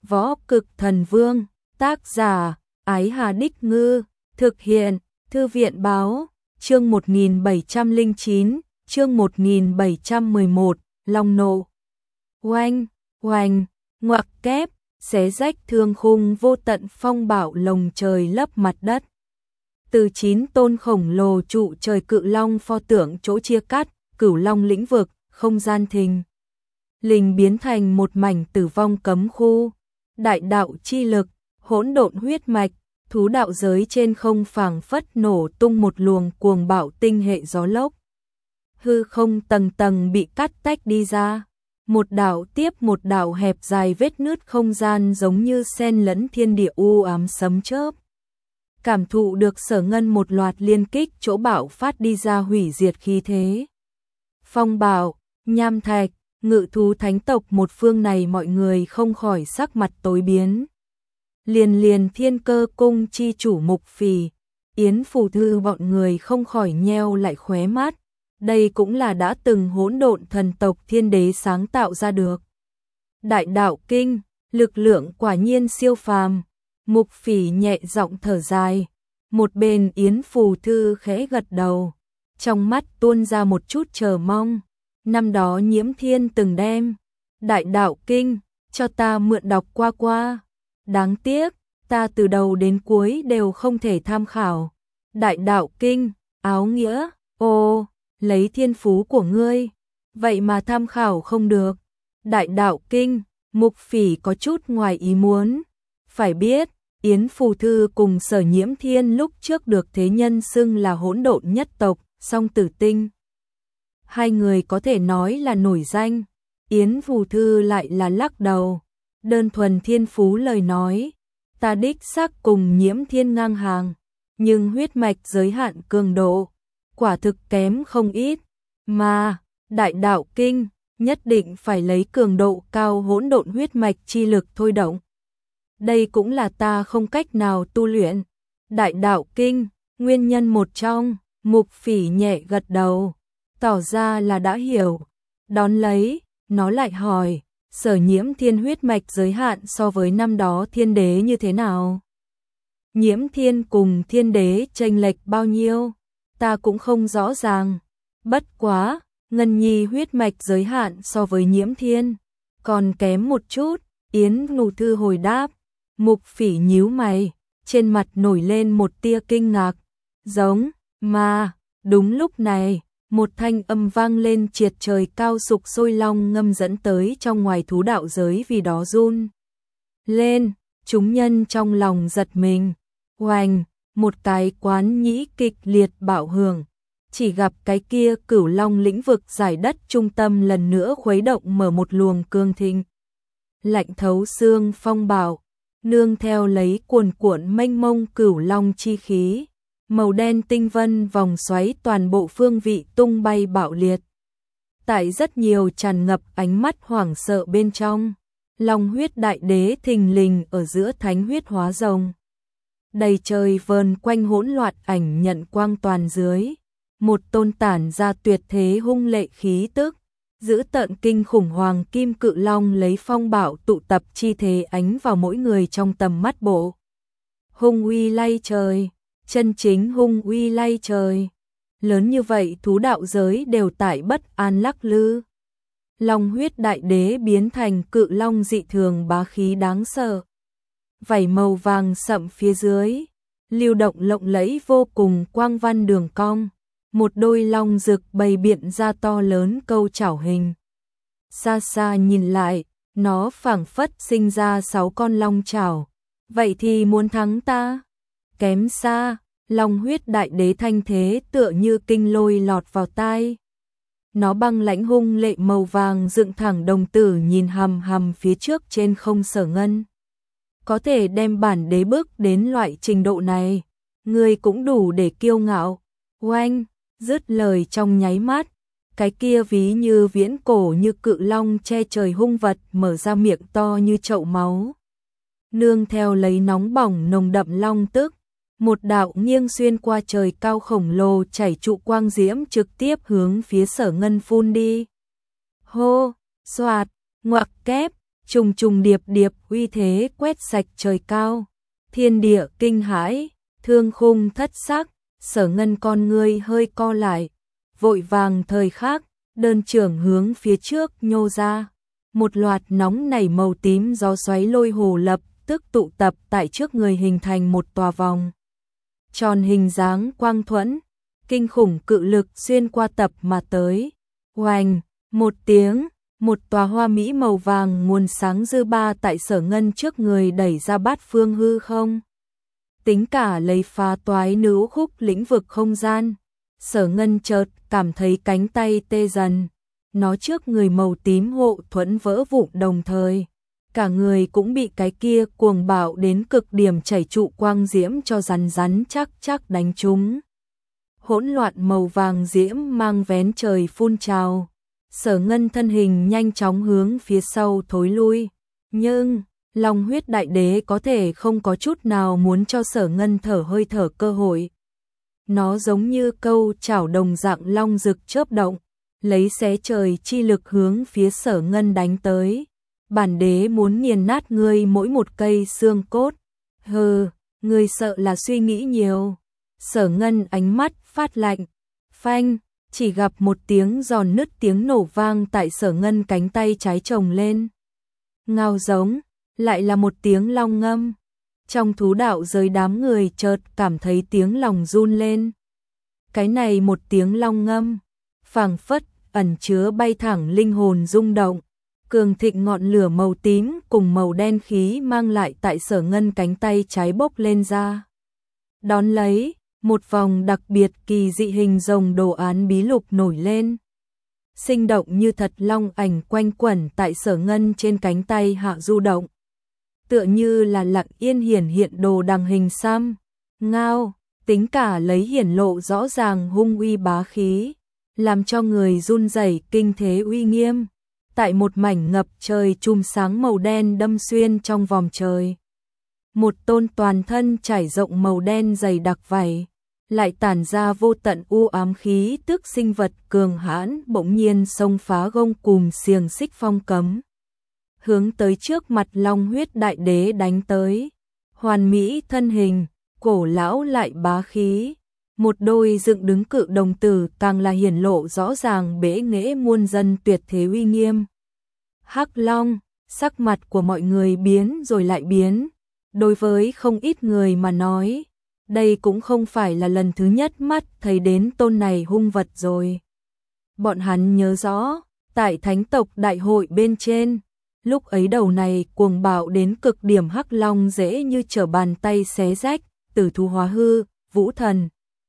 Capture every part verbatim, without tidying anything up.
Võ Cực Thần Vương, tác giả, Ái Hà Đích Ngư, thực hiện, Thư viện Báo, chương một nghìn bảy trăm lẻ chín, chương một nghìn bảy trăm mười một, Long Nộ. Oanh, oanh, ngoặc kép, xé rách thương khung vô tận phong bạo lồng trời lấp mặt đất. Từ chín tôn khổng lồ trụ trời cự long pho tượng chỗ chia cắt, cửu long lĩnh vực, không gian thình lình biến thành một mảnh tử vong cấm khu. Đại đạo chi lực, hỗn độn huyết mạch, thú đạo giới trên không phảng phất nổ tung một luồng cuồng bạo tinh hệ gió lốc. Hư không tầng tầng bị cắt tách đi ra, một đạo tiếp một đạo hẹp dài vết nứt không gian giống như xen lẫn thiên địa u ám sấm chớp. Cảm thụ được Sở Ngân một loạt liên kích chỗ bạo phát đi ra hủy diệt khí thế. Phong bạo, nham thạch, ngự thú thánh tộc một phương này mọi người không khỏi sắc mặt tối biến. Liền liền Thiên Cơ cung chi chủ Mục Phì, Yến Phù Thư bọn người không khỏi nheo lại khóe mắt. Đây cũng là đã từng hỗn độn thần tộc thiên đế sáng tạo ra được. Đại đạo kinh, lực lượng quả nhiên siêu phàm. Mục Phì nhẹ giọng thở dài, một bên Yến Phù Thư khẽ gật đầu, trong mắt tuôn ra một chút chờ mong. Năm đó Nhiễm Thiên từng đem Đại đạo kinh cho ta mượn đọc qua qua, đáng tiếc ta từ đầu đến cuối đều không thể tham khảo. Đại đạo kinh, áo nghĩa, ô, lấy thiên phú của ngươi, vậy mà tham khảo không được. Đại đạo kinh, Mục Phì có chút ngoài ý muốn. Phải biết, Yến Phù Thư cùng Sở Nhiễm Thiên lúc trước được thế nhân xưng là hỗn độn nhất tộc, song tử tinh. Hai người có thể nói là nổi danh, Yến Phù Thư lại là lắc đầu. Đơn thuần thiên phú lời nói, ta đích xác cùng Nhiễm Thiên ngang hàng, nhưng huyết mạch giới hạn cường độ, quả thực kém không ít, mà đại đạo kinh nhất định phải lấy cường độ cao hỗn độn huyết mạch chi lực thôi động. Đây cũng là ta không cách nào tu luyện. Đại đạo kinh, nguyên nhân một trong. Mục Phì nhẹ gật đầu, tỏ ra là đã hiểu. Đón lấy, nó lại hỏi, Sở Nhiễm Thiên huyết mạch giới hạn so với năm đó thiên đế như thế nào? Nhiễm Thiên cùng thiên đế chênh lệch bao nhiêu? Ta cũng không rõ ràng. Bất quá, Ngân Nhi huyết mạch giới hạn so với Nhiễm Thiên còn kém một chút. Yến Phù Thư hồi đáp. Mục Phì nhíu mày, trên mặt nổi lên một tia kinh ngạc. Giống, mà, đúng lúc này, một thanh âm vang lên triệt trời cao sục sôi long ngâm dẫn tới trong ngoài thú đạo giới vì đó run lên, chúng nhân trong lòng giật mình. Oanh, một cái quán nhĩ kịch liệt bạo hưởng, chỉ gặp cái kia cửu long lĩnh vực giải đất trung tâm lần nữa khuấy động mở một luồng cương thịnh. Lạnh thấu xương phong bạo, nương theo lấy cuồn cuộn mênh mông cửu long chi khí, màu đen tinh vân vòng xoáy toàn bộ phương vị tung bay bạo liệt. Tại rất nhiều tràn ngập ánh mắt hoảng sợ bên trong, long huyết đại đế thình lình ở giữa thánh huyết hóa rồng. Đầy trời vờn quanh hỗn loạn ảnh nhận quang toàn dưới, một tôn tản ra tuyệt thế hung lệ khí tức. Giữ tận kinh khủng hoàng kim cự long lấy phong bạo tụ tập chi thế ánh vào mỗi người trong tầm mắt bộ. Hung uy lay trời, chân chính hung uy lay trời. Lớn như vậy thú đạo giới đều tại bất an lắc lư. Long huyết đại đế biến thành cự long dị thường bá khí đáng sợ. Vảy màu vàng sậm phía dưới, lưu động lộng lẫy vô cùng quang văn đường cong. Một đôi long rực bày biện ra to lớn câu chảo hình. Xa xa nhìn lại, nó phảng phất sinh ra sáu con long chảo. Vậy thì muốn thắng ta? Kém xa, long huyết đại đế thanh thế tựa như kinh lôi lọt vào tai. Nó băng lãnh hung lệ màu vàng dựng thẳng đồng tử nhìn hằm hằm phía trước trên không Sở Ngân. Có thể đem bản đế bước đến loại trình độ này, người cũng đủ để kiêu ngạo. Oanh! Dứt lời trong nháy mắt, cái kia ví như viễn cổ như cự long che trời hung vật mở ra miệng to như chậu máu. Nương theo lấy nóng bỏng nồng đậm long tức, một đạo nghiêng xuyên qua trời cao khổng lồ chảy trụ quang diễm trực tiếp hướng phía Sở Ngân phun đi. Hô, xoạt, ngoặc kép, trùng trùng điệp điệp uy thế quét sạch trời cao, thiên địa kinh hãi, thương khung thất sắc. Sở Ngân con ngươi hơi co lại, vội vàng thời khắc, đơn trưởng hướng phía trước nhô ra. Một loạt nóng nảy màu tím gió xoáy lôi hồ lập tức tụ tập tại trước người hình thành một tòa vòng tròn hình dáng quang thuẫn, kinh khủng cự lực xuyên qua tập mà tới. Oành, một tiếng, một tòa hoa mỹ màu vàng nguồn sáng dư ba tại Sở Ngân trước người đẩy ra bát phương hư không. Tính cả lấy phá toái nữ khúc lĩnh vực không gian, Sở Ngân chợt cảm thấy cánh tay tê dần, nó trước người màu tím hộ thuẫn vỡ vụn đồng thời, cả người cũng bị cái kia cuồng bạo đến cực điểm chảy trụ quang diễm cho rắn rắn chắc chắc đánh trúng. Hỗn loạn màu vàng diễm mang vén trời phun trào, Sở Ngân thân hình nhanh chóng hướng phía sau thối lui, nhưng Long huyết đại đế có thể không có chút nào muốn cho Sở Ngân thở hơi thở cơ hội. Nó giống như câu chảo đồng dạng long rực chớp động, lấy xé trời chi lực hướng phía Sở Ngân đánh tới. Bản đế muốn nghiền nát ngươi mỗi một cây xương cốt. Hừ, ngươi sợ là suy nghĩ nhiều. Sở Ngân ánh mắt phát lạnh, phanh, chỉ gặp một tiếng giòn nứt tiếng nổ vang tại Sở Ngân cánh tay trái chồng lên. Ngao giống, lại là một tiếng long ngâm. Trong thú đạo giới đám người chợt cảm thấy tiếng lòng run lên. Cái này một tiếng long ngâm, phảng phất ẩn chứa bay thẳng linh hồn rung động, cường thịnh ngọn lửa màu tím cùng màu đen khí mang lại tại Sở Ngân cánh tay trái bốc lên ra. Đón lấy, một vòng đặc biệt kỳ dị hình rồng đồ án bí lục nổi lên. Sinh động như thật long ảnh quanh quẩn tại Sở Ngân trên cánh tay hạ du động. Tựa như là lặng yên hiển hiện đồ đằng hình xăm. Ngao, tính cả lấy hiển lộ rõ ràng hung uy bá khí, làm cho người run rẩy kinh thế uy nghiêm. Tại một mảnh ngập trời chùm sáng màu đen đâm xuyên trong vòng trời. Một tôn toàn thân trải rộng màu đen dày đặc vảy, lại tản ra vô tận u ám khí tức sinh vật cường hãn bỗng nhiên xông phá gông cùm xiềng xích phong cấm. Hướng tới trước mặt Long huyết đại đế đánh tới. Hoàn mỹ thân hình, cổ lão lại bá khí. Một đôi dựng đứng cự đồng tử càng là hiển lộ rõ ràng bế nghệ muôn dân tuyệt thế uy nghiêm. Hắc Long, sắc mặt của mọi người biến rồi lại biến. Đối với không ít người mà nói, đây cũng không phải là lần thứ nhất mắt thấy đến tôn này hung vật rồi. Bọn hắn nhớ rõ, tại thánh tộc đại hội bên trên, lúc ấy đầu này cuồng bạo đến cực điểm Hắc Long dễ như trở bàn tay xé rách, tử thú hóa hư, vũ thần.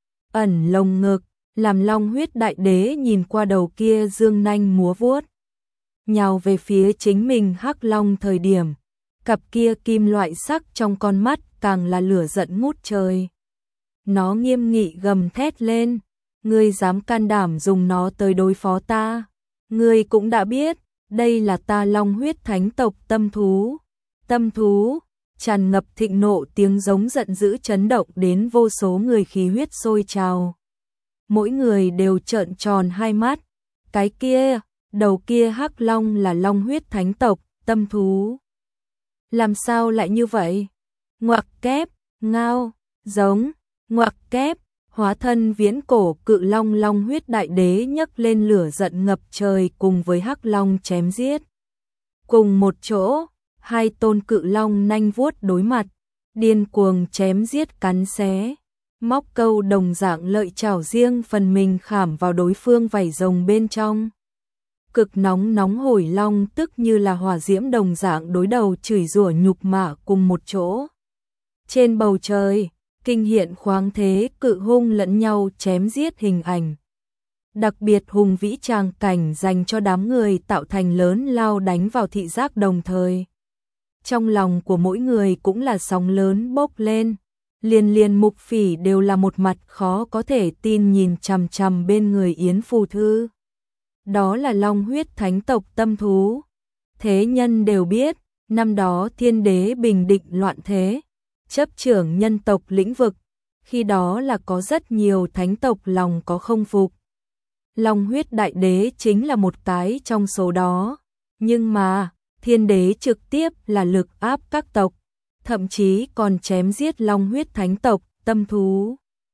Ẩn lồng ngực, làm Long huyết đại đế nhìn qua đầu kia dương nanh múa vuốt. Nhào về phía chính mình Hắc Long thời điểm, cặp kia kim loại sắc trong con mắt càng là lửa giận ngút trời. Nó nghiêm nghị gầm thét lên, ngươi dám can đảm dùng nó tới đối phó ta. Ngươi cũng đã biết, đây là ta Long huyết thánh tộc tâm thú. Tâm thú, tràn ngập thịnh nộ tiếng giống giận dữ chấn động đến vô số người khí huyết sôi trào. Mỗi người đều trợn tròn hai mắt, cái kia, đầu kia Hắc Long là Long huyết thánh tộc, tâm thú. Làm sao lại như vậy? Ngoặc kép, ngao, giống, ngoặc kép, hóa thân viễn cổ cự long Long huyết đại đế nhấc lên lửa giận ngập trời cùng với Hắc Long chém giết. Cùng một chỗ, hai tôn cự long nanh vuốt đối mặt, điên cuồng chém giết cắn xé, móc câu đồng dạng lợi chảo riêng phần mình khảm vào đối phương vảy rồng bên trong. Cực nóng nóng hổi long tức như là hỏa diễm đồng dạng đối đầu chửi rủa nhục mạ cùng một chỗ. Trên bầu trời, kinh hiện khoáng thế cự hung lẫn nhau chém giết hình ảnh. Đặc biệt hùng vĩ tràng cảnh dành cho đám người tạo thành lớn lao đánh vào thị giác đồng thời. Trong lòng của mỗi người cũng là sóng lớn bốc lên, liên liên mục phỉ đều là một mặt khó có thể tin nhìn chằm chằm bên người Yến Phù Thư. Đó là Long huyết thánh tộc tâm thú. Thế nhân đều biết, năm đó thiên đế bình định loạn thế, chấp trưởng nhân tộc lĩnh vực, khi đó là có rất nhiều thánh tộc lòng có không phục. Long huyết đại đế chính là một cái trong số đó, nhưng mà, Thiên đế trực tiếp là lực áp các tộc, thậm chí còn chém giết long huyết thánh tộc, tâm thú.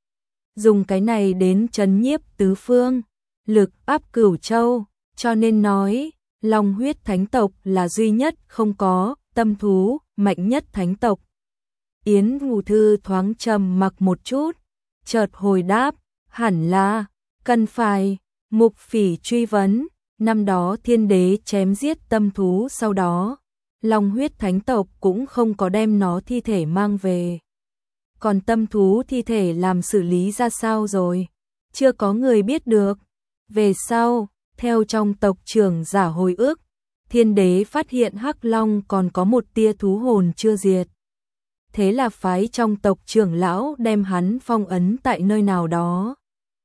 Dùng cái này đến trấn nhiếp tứ phương, lực áp cửu châu, cho nên nói, long huyết thánh tộc là duy nhất không có tâm thú, mạnh nhất thánh tộc. Yến Ngụ Thư thoáng trầm mặc một chút, chợt hồi đáp, hẳn là, cần phải. Mục Phỉ truy vấn, năm đó thiên đế chém giết tâm thú, sau đó, long huyết thánh tộc cũng không có đem nó thi thể mang về. Còn tâm thú thi thể làm xử lý ra sao rồi? Chưa có người biết được. Về sau, theo trong tộc trưởng giả hồi ức, thiên đế phát hiện Hắc Long còn có một tia thú hồn chưa diệt. Thế là phái trong tộc trưởng lão đem hắn phong ấn tại nơi nào đó.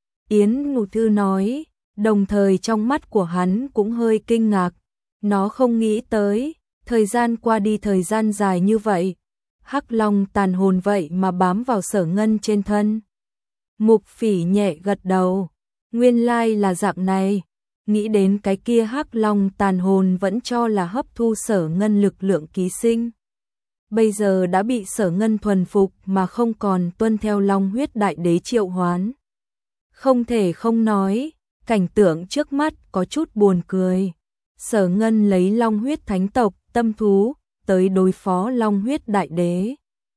Yến Ngụ Thư nói, đồng thời trong mắt của hắn cũng hơi kinh ngạc. Nó không nghĩ tới, thời gian qua đi thời gian dài như vậy, Hắc Long tàn hồn vậy mà bám vào Sở Ngân trên thân. Mục Phỉ nhẹ gật đầu, nguyên lai là dạng này. Nghĩ đến cái kia Hắc Long tàn hồn vẫn cho là hấp thu Sở Ngân lực lượng ký sinh. Bây giờ đã bị Sở Ngân thuần phục mà không còn tuân theo long huyết đại đế triệu hoán. Không thể không nói, cảnh tượng trước mắt có chút buồn cười. Sở Ngân lấy long huyết thánh tộc, tâm thú, tới đối phó long huyết đại đế.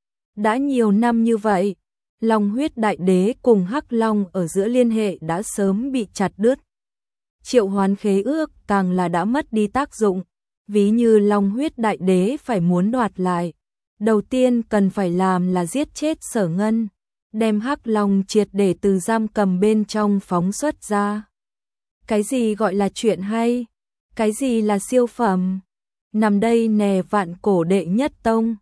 Đã nhiều năm như vậy, long huyết đại đế cùng Hắc Long ở giữa liên hệ đã sớm bị chặt đứt. Triệu hoán khế ước càng là đã mất đi tác dụng, ví như long huyết đại đế phải muốn đoạt lại. Đầu tiên cần phải làm là giết chết Sở Ngân, đem Hắc Long triệt để từ giam cầm bên trong phóng xuất ra. Cái gì gọi là chuyện hay? Cái gì là siêu phẩm? Nằm đây nè vạn cổ đệ nhất tông,